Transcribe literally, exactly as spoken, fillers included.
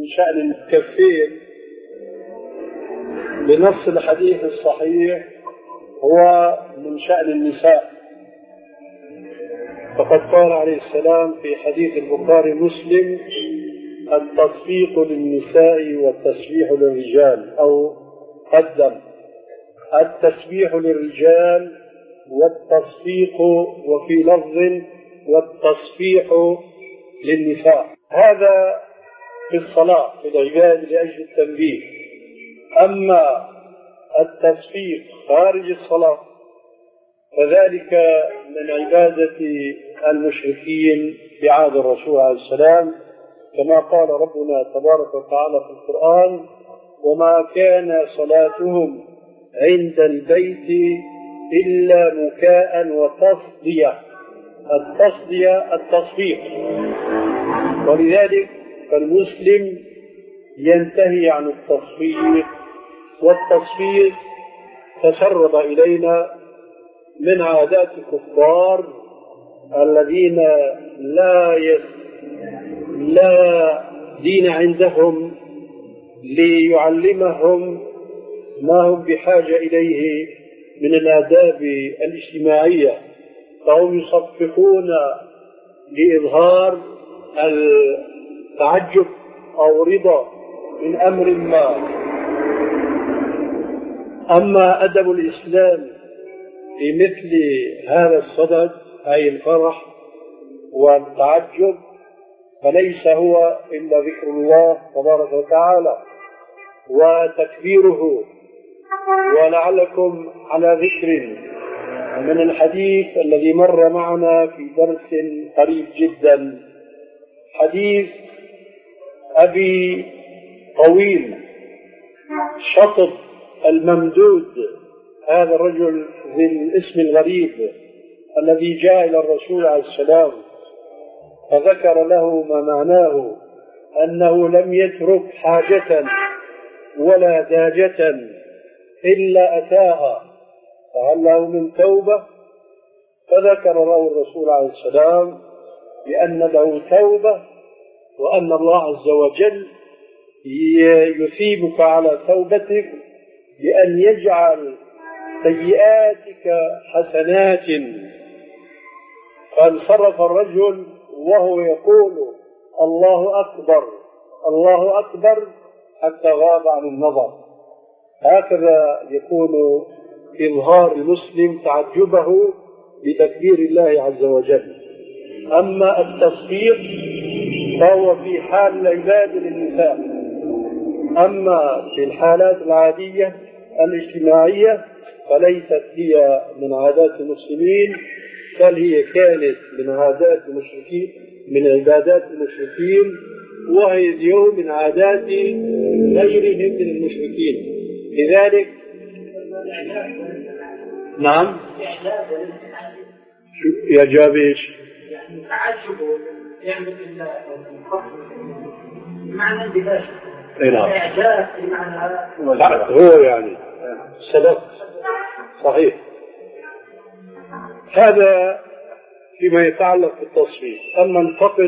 شأن الكفين بنص الحديث الصحيح هو من شأن النساء، فقد قال عليه السلام في حديث البخاري مسلم: التصفيق للنساء والتسبيح للرجال، أو قدم التسبيح للرجال والتصفيق، وفي لفظ والتصفيح للنساء. هذا في الصلاة في العبادة لأجل التنبيه. أما التصفيق خارج الصلاة فذلك من عبادة المشركين في عهد الرسول عليه السلام، كما قال ربنا تبارك وتعالى في القرآن: وما كان صلاتهم عند البيت إلا مكاء وتصدية. التصدية التصفيق، ولذلك فالمسلم ينتهي عن التصفيق، والتصفيق تسرب إلينا من عادات الكفار الذين لا يس لا دين عندهم ليعلمهم ما هم بحاجة إليه من الآداب الاجتماعية، فهم يصفقون لإظهار التعجب أو رضا من أمر ما. أما أدب الإسلام في مثل هذا الصدد، أي الفرح والتعجب، فليس هو إلا ذكر الله تبارك وتعالى وتكبيره. ولعلكم على ذكر من الحديث الذي مر معنا في درس قريب جدا، حديث أبي طويل شطب الممدود، هذا الرجل ذي الاسم الغريب الذي جاء إلى الرسول عليه السلام فذكر له ما معناه أنه لم يترك حاجة ولا داجة إلا أتاها، فهل له من توبة؟ فذكر له الرسول عليه السلام بأن له توبة، وأن الله عز وجل يثيبك على توبتك بأن يجعل سيئاتك حسنات. فانصرف الرجل وهو يقول: الله أكبر الله أكبر، حتى غاب عن النظر. هكذا يكون إظهار المسلم تعجبه بتكبير الله عز وجل. أما التصفيق فهو في حال العبادة للنساء. أما في الحالات العادية الاجتماعية فليست هي من عادات المسلمين، بل هي كانت من عادات المشركين، من عبادات المشركين، وهي اليوم من عادات غيرهم من المشركين. لذلك نعم يا جابيش يعني تعجبه يعمل معنى اندهاش، إعجاب بمعنى هو يعني سبب صحيح. هذا فيما يتعلق بالتصفيق. أما الفقد